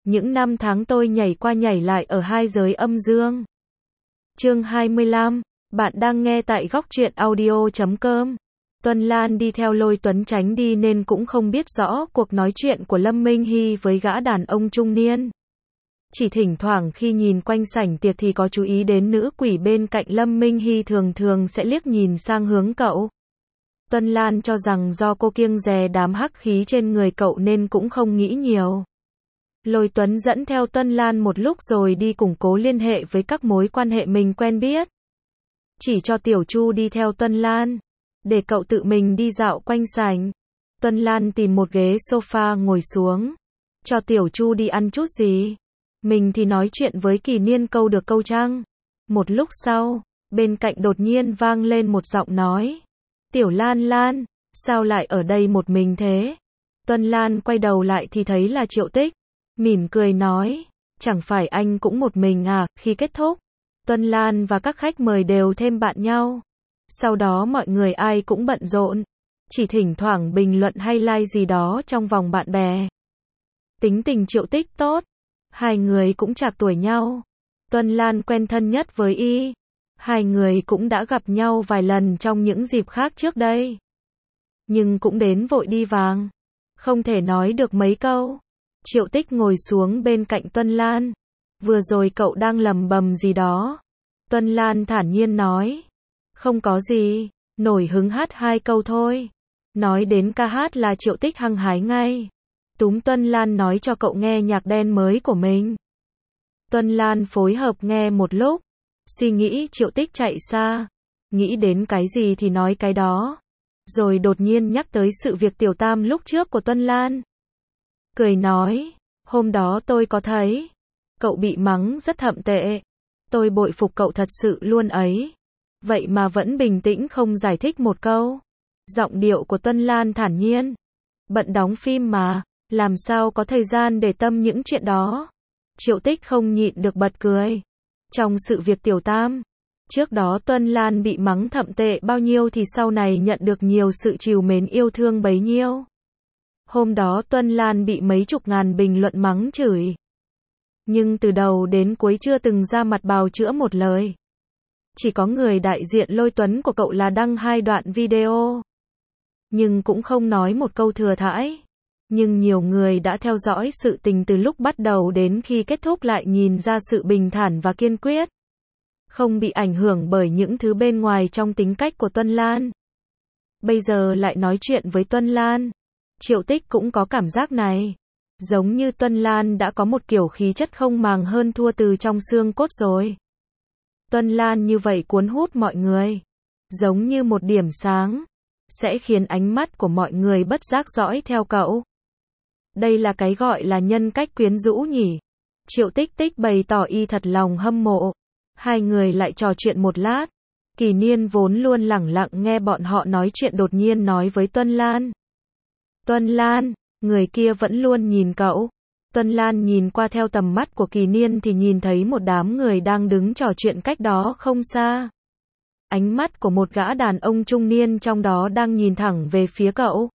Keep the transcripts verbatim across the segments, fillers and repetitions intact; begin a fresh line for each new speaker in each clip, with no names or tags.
những năm tháng tôi nhảy qua nhảy lại ở hai giới âm dương. Chương hai mươi lăm, bạn đang nghe tại góc truyện audio chấm com. Tuân Lan đi theo Lôi Tuấn tránh đi nên cũng không biết rõ cuộc nói chuyện của Lâm Minh Hy với gã đàn ông trung niên. Chỉ thỉnh thoảng khi nhìn quanh sảnh tiệc thì có chú ý đến nữ quỷ bên cạnh Lâm Minh Hy thường thường sẽ liếc nhìn sang hướng cậu. Tuân Lan cho rằng do cô kiêng dè đám hắc khí trên người cậu nên cũng không nghĩ nhiều. Lôi Tuấn dẫn theo Tuân Lan một lúc rồi đi củng cố liên hệ với các mối quan hệ mình quen biết. Chỉ cho Tiểu Chu đi theo Tuân Lan, để cậu tự mình đi dạo quanh sảnh. Tuân Lan tìm một ghế sofa ngồi xuống, cho Tiểu Chu đi ăn chút gì. Mình thì nói chuyện với Kỳ Niên câu được câu trăng. Một lúc sau, bên cạnh đột nhiên vang lên một giọng nói. Tiểu Lan Lan, sao lại ở đây một mình thế? Tuân Lan quay đầu lại thì thấy là Triệu Tích. Mỉm cười nói, chẳng phải anh cũng một mình à? Khi kết thúc, Tuân Lan và các khách mời đều thêm bạn nhau. Sau đó mọi người ai cũng bận rộn, chỉ thỉnh thoảng bình luận hay like gì đó trong vòng bạn bè. Tính tình Triệu Tích tốt, hai người cũng trạc tuổi nhau. Tuân Lan quen thân nhất với y. Hai người cũng đã gặp nhau vài lần trong những dịp khác trước đây. Nhưng cũng đến vội đi vàng, không thể nói được mấy câu. Triệu Tích ngồi xuống bên cạnh Tuân Lan. Vừa rồi cậu đang lầm bầm gì đó? Tuân Lan thản nhiên nói. Không có gì, nổi hứng hát hai câu thôi. Nói đến ca hát là Triệu Tích hăng hái ngay. Túm Tuân Lan nói cho cậu nghe nhạc đen mới của mình. Tuân Lan phối hợp nghe một lúc, suy nghĩ Triệu Tích chạy xa, nghĩ đến cái gì thì nói cái đó. Rồi đột nhiên nhắc tới sự việc Tiểu Tam lúc trước của Tuân Lan. Cười nói, hôm đó tôi có thấy, cậu bị mắng rất thậm tệ. Tôi bội phục cậu thật sự luôn ấy. Vậy mà vẫn bình tĩnh không giải thích một câu. Giọng điệu của Tuân Lan thản nhiên. Bận đóng phim mà, làm sao có thời gian để tâm những chuyện đó. Triệu Tích không nhịn được bật cười. Trong sự việc Tiểu Tam, trước đó Tuân Lan bị mắng thậm tệ bao nhiêu thì sau này nhận được nhiều sự trìu mến yêu thương bấy nhiêu. Hôm đó Tuân Lan bị mấy chục ngàn bình luận mắng chửi. Nhưng từ đầu đến cuối chưa từng ra mặt bào chữa một lời. Chỉ có người đại diện Lôi Tuấn của cậu là đăng hai đoạn video. Nhưng cũng không nói một câu thừa thãi. Nhưng nhiều người đã theo dõi sự tình từ lúc bắt đầu đến khi kết thúc lại nhìn ra sự bình thản và kiên quyết. Không bị ảnh hưởng bởi những thứ bên ngoài trong tính cách của Tuân Lan. Bây giờ lại nói chuyện với Tuân Lan. Triệu Tích cũng có cảm giác này. Giống như Tuân Lan đã có một kiểu khí chất không màng hơn thua từ trong xương cốt rồi. Tuân Lan như vậy cuốn hút mọi người. Giống như một điểm sáng. Sẽ khiến ánh mắt của mọi người bất giác dõi theo cậu. Đây là cái gọi là nhân cách quyến rũ nhỉ. Triệu Tích Tích bày tỏ y thật lòng hâm mộ. Hai người lại trò chuyện một lát. Kỳ Niên vốn luôn lẳng lặng nghe bọn họ nói chuyện đột nhiên nói với Tuân Lan. Tuân Lan, người kia vẫn luôn nhìn cậu. Tuân Lan nhìn qua theo tầm mắt của Kỳ Niên thì nhìn thấy một đám người đang đứng trò chuyện cách đó không xa. Ánh mắt của một gã đàn ông trung niên trong đó đang nhìn thẳng về phía cậu.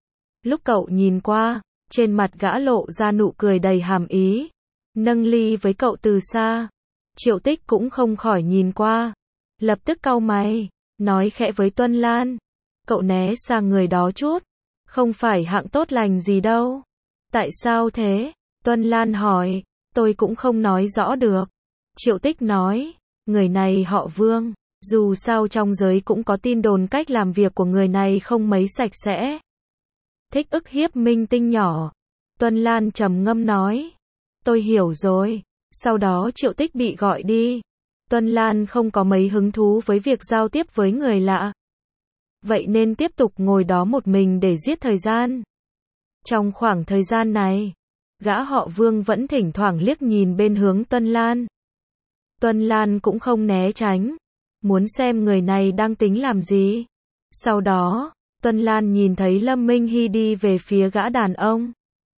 Lúc cậu nhìn qua, trên mặt gã lộ ra nụ cười đầy hàm ý. Nâng ly với cậu từ xa. Triệu Tích cũng không khỏi nhìn qua. Lập tức cau mày, nói khẽ với Tuân Lan. Cậu né sang người đó chút. Không phải hạng tốt lành gì đâu. Tại sao thế? Tuân Lan hỏi. Tôi cũng không nói rõ được. Triệu Tích nói. Người này họ Vương. Dù sao trong giới cũng có tin đồn cách làm việc của người này không mấy sạch sẽ. Thích ức hiếp minh tinh nhỏ. Tuân Lan trầm ngâm nói. Tôi hiểu rồi. Sau đó Triệu Tích bị gọi đi. Tuân Lan không có mấy hứng thú với việc giao tiếp với người lạ. Vậy nên tiếp tục ngồi đó một mình để giết thời gian. Trong khoảng thời gian này, gã họ Vương vẫn thỉnh thoảng liếc nhìn bên hướng Tuân Lan. Tuân Lan cũng không né tránh. Muốn xem người này đang tính làm gì. Sau đó, Tuân Lan nhìn thấy Lâm Minh Hy đi về phía gã đàn ông.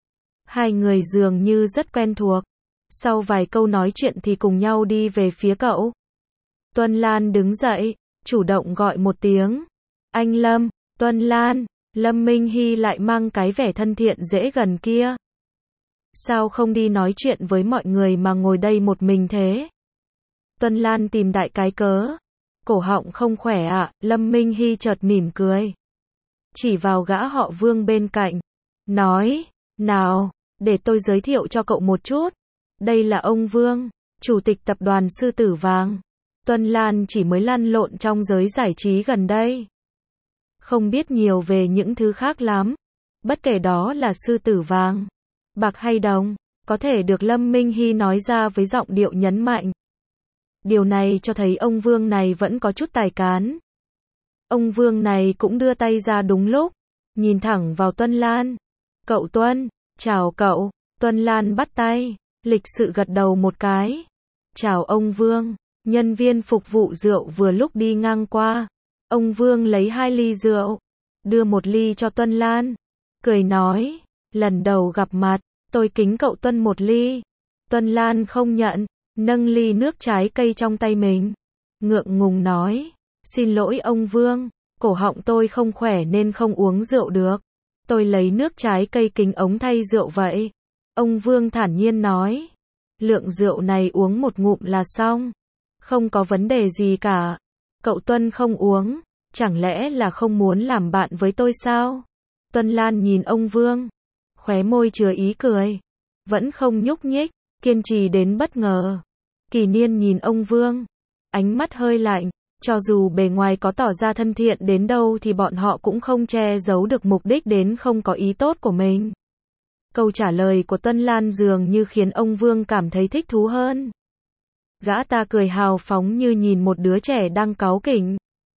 Hai người dường như rất quen thuộc. Sau vài câu nói chuyện thì cùng nhau đi về phía cậu. Tuân Lan đứng dậy, chủ động gọi một tiếng. Anh Lâm, Tuân Lan. Lâm Minh Hy lại mang cái vẻ thân thiện dễ gần kia. Sao không đi nói chuyện với mọi người mà ngồi đây một mình thế? Tuân Lan tìm đại cái cớ. Cổ họng không khỏe ạ, à? Lâm Minh Hy chợt mỉm cười. Chỉ vào gã họ Vương bên cạnh. Nói, nào, để tôi giới thiệu cho cậu một chút. Đây là ông Vương, chủ tịch tập đoàn Sư Tử Vàng. Tuân Lan chỉ mới lăn lộn trong giới giải trí gần đây. Không biết nhiều về những thứ khác lắm. Bất kể đó là Sư Tử Vàng, bạc hay đồng, có thể được Lâm Minh Hy nói ra với giọng điệu nhấn mạnh. Điều này cho thấy ông Vương này vẫn có chút tài cán. Ông Vương này cũng đưa tay ra đúng lúc, nhìn thẳng vào Tuân Lan. Cậu Tuân, chào cậu. Tuân Lan bắt tay, lịch sự gật đầu một cái. Chào ông Vương. Nhân viên phục vụ rượu vừa lúc đi ngang qua. Ông Vương lấy hai ly rượu, đưa một ly cho Tuân Lan. Cười nói, lần đầu gặp mặt, tôi kính cậu Tuân một ly. Tuân Lan không nhận, nâng ly nước trái cây trong tay mình. Ngượng ngùng nói, xin lỗi ông Vương, cổ họng tôi không khỏe nên không uống rượu được. Tôi lấy nước trái cây kính ống thay rượu vậy. Ông Vương thản nhiên nói, lượng rượu này uống một ngụm là xong. Không có vấn đề gì cả. Cậu Tuân không uống, chẳng lẽ là không muốn làm bạn với tôi sao? Tuân Lan nhìn ông Vương, khóe môi chứa ý cười, vẫn không nhúc nhích, kiên trì đến bất ngờ. Kỳ Niên nhìn ông Vương, ánh mắt hơi lạnh, cho dù bề ngoài có tỏ ra thân thiện đến đâu thì bọn họ cũng không che giấu được mục đích đến không có ý tốt của mình. Câu trả lời của Tuân Lan dường như khiến ông Vương cảm thấy thích thú hơn. Gã ta cười hào phóng như nhìn một đứa trẻ đang cáu kỉnh.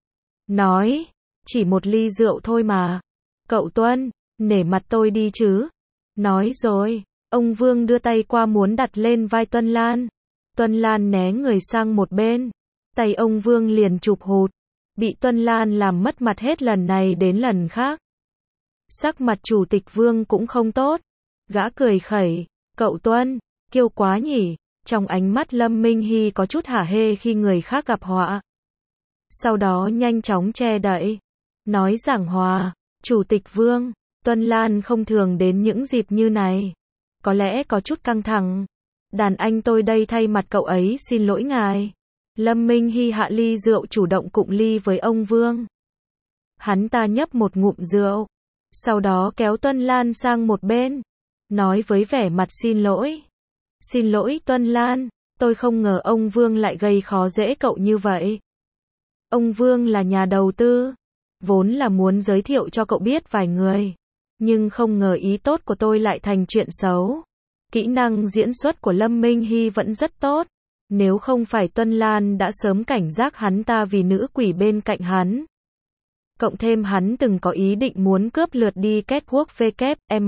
Nói, chỉ một ly rượu thôi mà. Cậu Tuân, nể mặt tôi đi chứ. Nói rồi, ông Vương đưa tay qua muốn đặt lên vai Tuân Lan. Tuân Lan né người sang một bên. Tay ông Vương liền chụp hụt. Bị Tuân Lan làm mất mặt hết lần này đến lần khác. Sắc mặt chủ tịch Vương cũng không tốt. Gã cười khẩy, cậu Tuân, kiêu quá nhỉ. Trong ánh mắt Lâm Minh Hy có chút hả hê khi người khác gặp họa. Sau đó nhanh chóng che đậy. Nói giảng hòa, chủ tịch Vương, Tuân Lan không thường đến những dịp như này. Có lẽ có chút căng thẳng. Đàn anh tôi đây thay mặt cậu ấy xin lỗi ngài. Lâm Minh Hy hạ ly rượu chủ động cụng ly với ông Vương. Hắn ta nhấp một ngụm rượu. Sau đó kéo Tuân Lan sang một bên. Nói với vẻ mặt xin lỗi. Xin lỗi Tuân Lan, tôi không ngờ ông Vương lại gây khó dễ cậu như vậy. Ông Vương là nhà đầu tư, vốn là muốn giới thiệu cho cậu biết vài người, nhưng không ngờ ý tốt của tôi lại thành chuyện xấu. Kỹ năng diễn xuất của Lâm Minh Hy vẫn rất tốt, nếu không phải Tuân Lan đã sớm cảnh giác hắn ta vì nữ quỷ bên cạnh hắn. Cộng thêm hắn từng có ý định muốn cướp lượt đi catwalk vê kép em.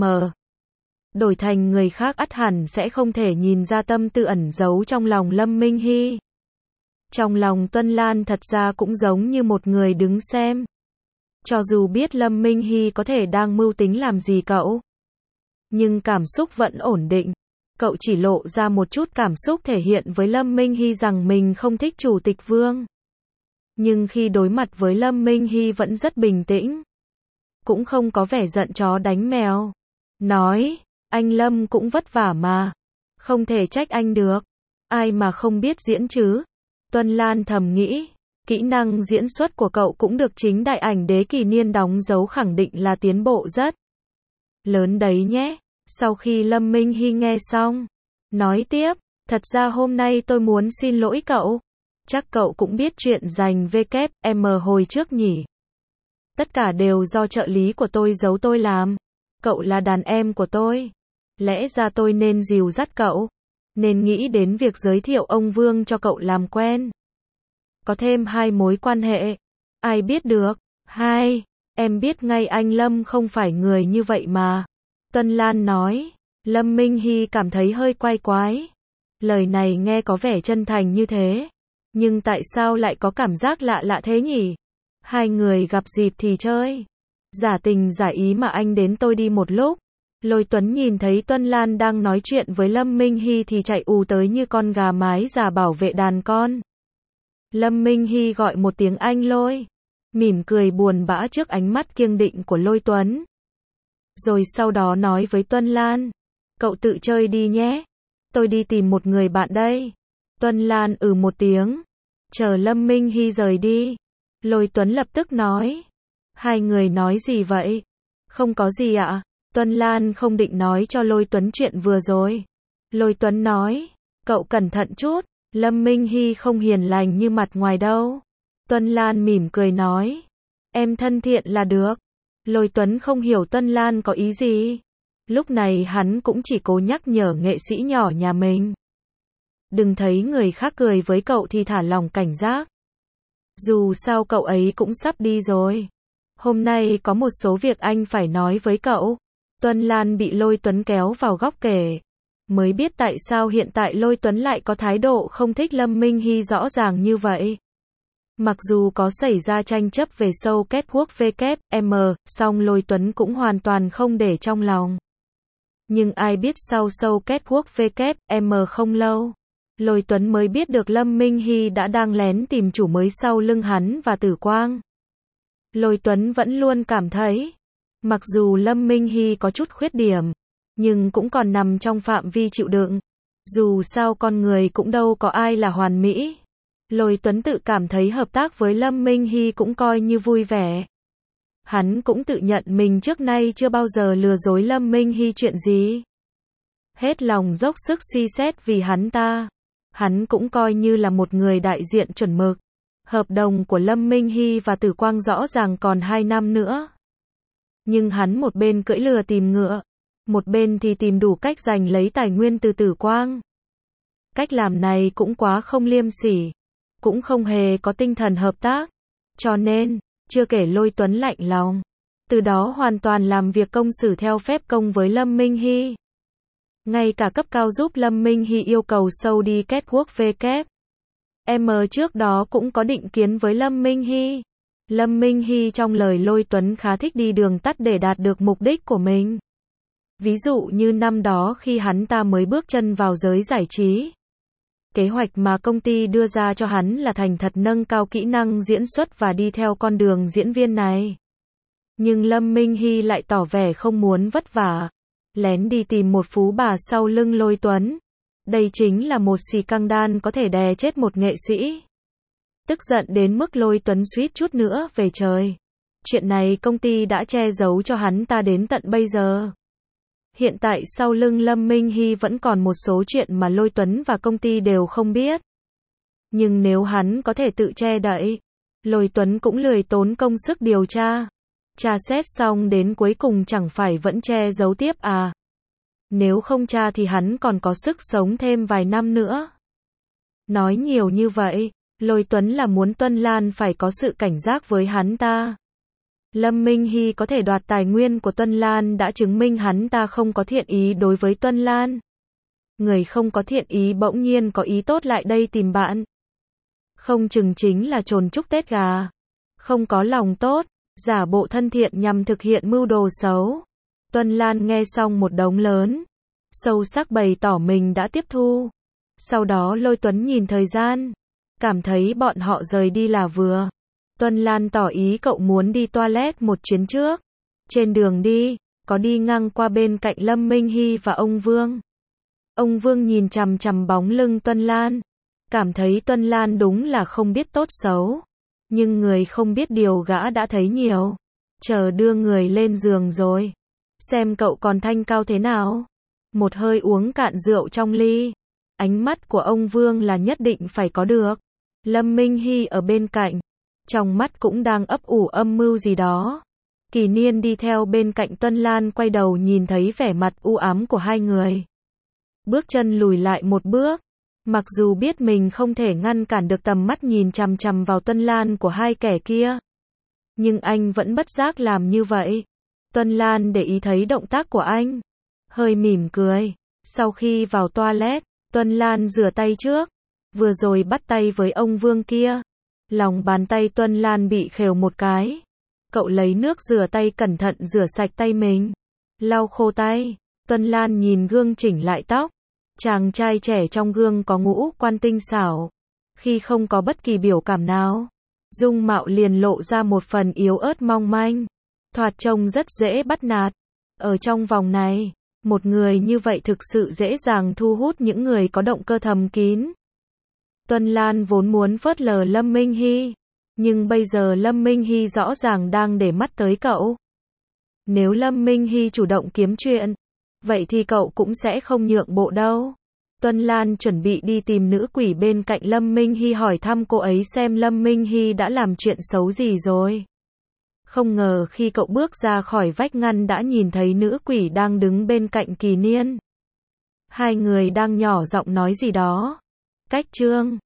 Đổi thành người khác ắt hẳn sẽ không thể nhìn ra tâm tư ẩn giấu trong lòng Lâm Minh Hy. Trong lòng Tuân Lan thật ra cũng giống như một người đứng xem. Cho dù biết Lâm Minh Hy có thể đang mưu tính làm gì cậu, nhưng cảm xúc vẫn ổn định. Cậu chỉ lộ ra một chút cảm xúc thể hiện với Lâm Minh Hy rằng mình không thích chủ tịch Vương. Nhưng khi đối mặt với Lâm Minh Hy vẫn rất bình tĩnh. Cũng không có vẻ giận chó đánh mèo. Nói, anh Lâm cũng vất vả mà. Không thể trách anh được. Ai mà không biết diễn chứ. Tuân Lan thầm nghĩ. Kỹ năng diễn xuất của cậu cũng được chính đại ảnh đế Kỳ Niên đóng dấu khẳng định là tiến bộ rất lớn đấy nhé. Sau khi Lâm Minh Hy nghe xong, nói tiếp, thật ra hôm nay tôi muốn xin lỗi cậu. Chắc cậu cũng biết chuyện giành vê kép em hồi trước nhỉ. Tất cả đều do trợ lý của tôi giấu tôi làm. Cậu là đàn em của tôi. Lẽ ra tôi nên dìu dắt cậu. Nên nghĩ đến việc giới thiệu ông Vương cho cậu làm quen. Có thêm hai mối quan hệ. Ai biết được. Hai, em biết ngay anh Lâm không phải người như vậy mà. Tuân Lan nói. Lâm Minh Hy cảm thấy hơi quái quái. Lời này nghe có vẻ chân thành như thế. Nhưng tại sao lại có cảm giác lạ lạ thế nhỉ? Hai người gặp dịp thì chơi. Giả tình giả ý mà anh đến tôi đi một lúc. Lôi Tuấn nhìn thấy Tuân Lan đang nói chuyện với Lâm Minh Hy thì chạy ù tới như con gà mái già bảo vệ đàn con. Lâm Minh Hy gọi một tiếng anh Lôi. Mỉm cười buồn bã trước ánh mắt kiêng định của Lôi Tuấn. Rồi sau đó nói với Tuân Lan. Cậu tự chơi đi nhé. Tôi đi tìm một người bạn đây. Tuân Lan ừ một tiếng. Chờ Lâm Minh Hy rời đi. Lôi Tuấn lập tức nói. Hai người nói gì vậy? Không có gì ạ. Tuân Lan không định nói cho Lôi Tuấn chuyện vừa rồi. Lôi Tuấn nói. Cậu cẩn thận chút. Lâm Minh Hy không hiền lành như mặt ngoài đâu. Tuân Lan mỉm cười nói. Em thân thiện là được. Lôi Tuấn không hiểu Tuân Lan có ý gì. Lúc này hắn cũng chỉ cố nhắc nhở nghệ sĩ nhỏ nhà mình. Đừng thấy người khác cười với cậu thì thả lòng cảnh giác. Dù sao cậu ấy cũng sắp đi rồi. Hôm nay có một số việc anh phải nói với cậu. Tuân Lan bị Lôi Tuấn kéo vào góc kể. Mới biết tại sao hiện tại Lôi Tuấn lại có thái độ không thích Lâm Minh Hy rõ ràng như vậy. Mặc dù có xảy ra tranh chấp về show Catwalk vê kép em, song Lôi Tuấn cũng hoàn toàn không để trong lòng. Nhưng ai biết sau show Catwalk vê kép em không lâu, Lôi Tuấn mới biết được Lâm Minh Hy đã đang lén tìm chủ mới sau lưng hắn và Tử Quang. Lôi Tuấn vẫn luôn cảm thấy, mặc dù Lâm Minh Hy có chút khuyết điểm, nhưng cũng còn nằm trong phạm vi chịu đựng. Dù sao con người cũng đâu có ai là hoàn mỹ. Lôi Tuấn tự cảm thấy hợp tác với Lâm Minh Hy cũng coi như vui vẻ. Hắn cũng tự nhận mình trước nay chưa bao giờ lừa dối Lâm Minh Hy chuyện gì. Hết lòng dốc sức suy xét vì hắn ta. Hắn cũng coi như là một người đại diện chuẩn mực. Hợp đồng của Lâm Minh Hy và Tử Quang rõ ràng còn hai năm nữa. Nhưng hắn một bên cưỡi lừa tìm ngựa, một bên thì tìm đủ cách giành lấy tài nguyên từ Tử Quang. Cách làm này cũng quá không liêm sỉ, cũng không hề có tinh thần hợp tác. Cho nên, chưa kể Lôi Tuấn lạnh lòng, từ đó hoàn toàn làm việc công xử theo phép công với Lâm Minh Hy. Ngay cả cấp cao giúp Lâm Minh Hy yêu cầu show đi Catwalk vê kép em trước đó cũng có định kiến với Lâm Minh Hy. Lâm Minh Hy trong lời Lôi Tuấn khá thích đi đường tắt để đạt được mục đích của mình. Ví dụ như năm đó khi hắn ta mới bước chân vào giới giải trí. Kế hoạch mà công ty đưa ra cho hắn là thành thật nâng cao kỹ năng diễn xuất và đi theo con đường diễn viên này. Nhưng Lâm Minh Hy lại tỏ vẻ không muốn vất vả, lén đi tìm một phú bà sau lưng Lôi Tuấn. Đây chính là một xì căng đan có thể đè chết một nghệ sĩ. Tức giận đến mức Lôi Tuấn suýt chút nữa về trời. Chuyện này công ty đã che giấu cho hắn ta đến tận bây giờ. Hiện tại sau lưng Lâm Minh Hy vẫn còn một số chuyện mà Lôi Tuấn và công ty đều không biết. Nhưng nếu hắn có thể tự che đậy, Lôi Tuấn cũng lười tốn công sức điều tra. Tra xét xong đến cuối cùng chẳng phải vẫn che giấu tiếp à? Nếu không tra thì hắn còn có sức sống thêm vài năm nữa. Nói nhiều như vậy, Lôi Tuấn là muốn Tuân Lan phải có sự cảnh giác với hắn ta. Lâm Minh Hy có thể đoạt tài nguyên của Tuân Lan đã chứng minh hắn ta không có thiện ý đối với Tuân Lan. Người không có thiện ý bỗng nhiên có ý tốt lại đây tìm bạn. Không chừng chính là trồn chúc Tết gà. Không có lòng tốt, giả bộ thân thiện nhằm thực hiện mưu đồ xấu. Tuân Lan nghe xong một đống lớn, sâu sắc bày tỏ mình đã tiếp thu. Sau đó Lôi Tuấn nhìn thời gian, cảm thấy bọn họ rời đi là vừa. Tuân Lan tỏ ý cậu muốn đi toilet một chuyến trước. Trên đường đi, có đi ngang qua bên cạnh Lâm Minh Hy và ông Vương. Ông Vương nhìn chằm chằm bóng lưng Tuân Lan, cảm thấy Tuân Lan đúng là không biết tốt xấu. Nhưng người không biết điều gã đã thấy nhiều. Chờ đưa người lên giường rồi. Xem cậu còn thanh cao thế nào. Một hơi uống cạn rượu trong ly. Ánh mắt của ông Vương là nhất định phải có được. Lâm Minh Hy ở bên cạnh, trong mắt cũng đang ấp ủ âm mưu gì đó. Kỳ Niên đi theo bên cạnh Tuân Lan quay đầu nhìn thấy vẻ mặt u ám của hai người. Bước chân lùi lại một bước. Mặc dù biết mình không thể ngăn cản được tầm mắt nhìn chằm chằm vào Tuân Lan của hai kẻ kia. Nhưng anh vẫn bất giác làm như vậy. Tuân Lan để ý thấy động tác của anh. Hơi mỉm cười. Sau khi vào toilet, Tuân Lan rửa tay trước. Vừa rồi bắt tay với ông Vương kia. Lòng bàn tay Tuân Lan bị khều một cái. Cậu lấy nước rửa tay cẩn thận rửa sạch tay mình. Lau khô tay. Tuân Lan nhìn gương chỉnh lại tóc. Chàng trai trẻ trong gương có ngũ quan tinh xảo. Khi không có bất kỳ biểu cảm nào, dung mạo liền lộ ra một phần yếu ớt mong manh. Thoạt trông rất dễ bắt nạt. Ở trong vòng này, Một người như vậy thực sự dễ dàng thu hút những người có động cơ thầm kín. Tuân Lan vốn muốn phớt lờ Lâm Minh Hy, nhưng bây giờ Lâm Minh Hy rõ ràng đang để mắt tới cậu. Nếu Lâm Minh Hy chủ động kiếm chuyện, vậy thì cậu cũng sẽ không nhượng bộ đâu. Tuân Lan chuẩn bị đi tìm nữ quỷ bên cạnh Lâm Minh Hy hỏi thăm cô ấy xem Lâm Minh Hy đã làm chuyện xấu gì rồi. Không ngờ khi cậu bước ra khỏi vách ngăn đã nhìn thấy nữ quỷ đang đứng bên cạnh Kỳ Niên. Hai người đang nhỏ giọng nói gì đó. Cách chương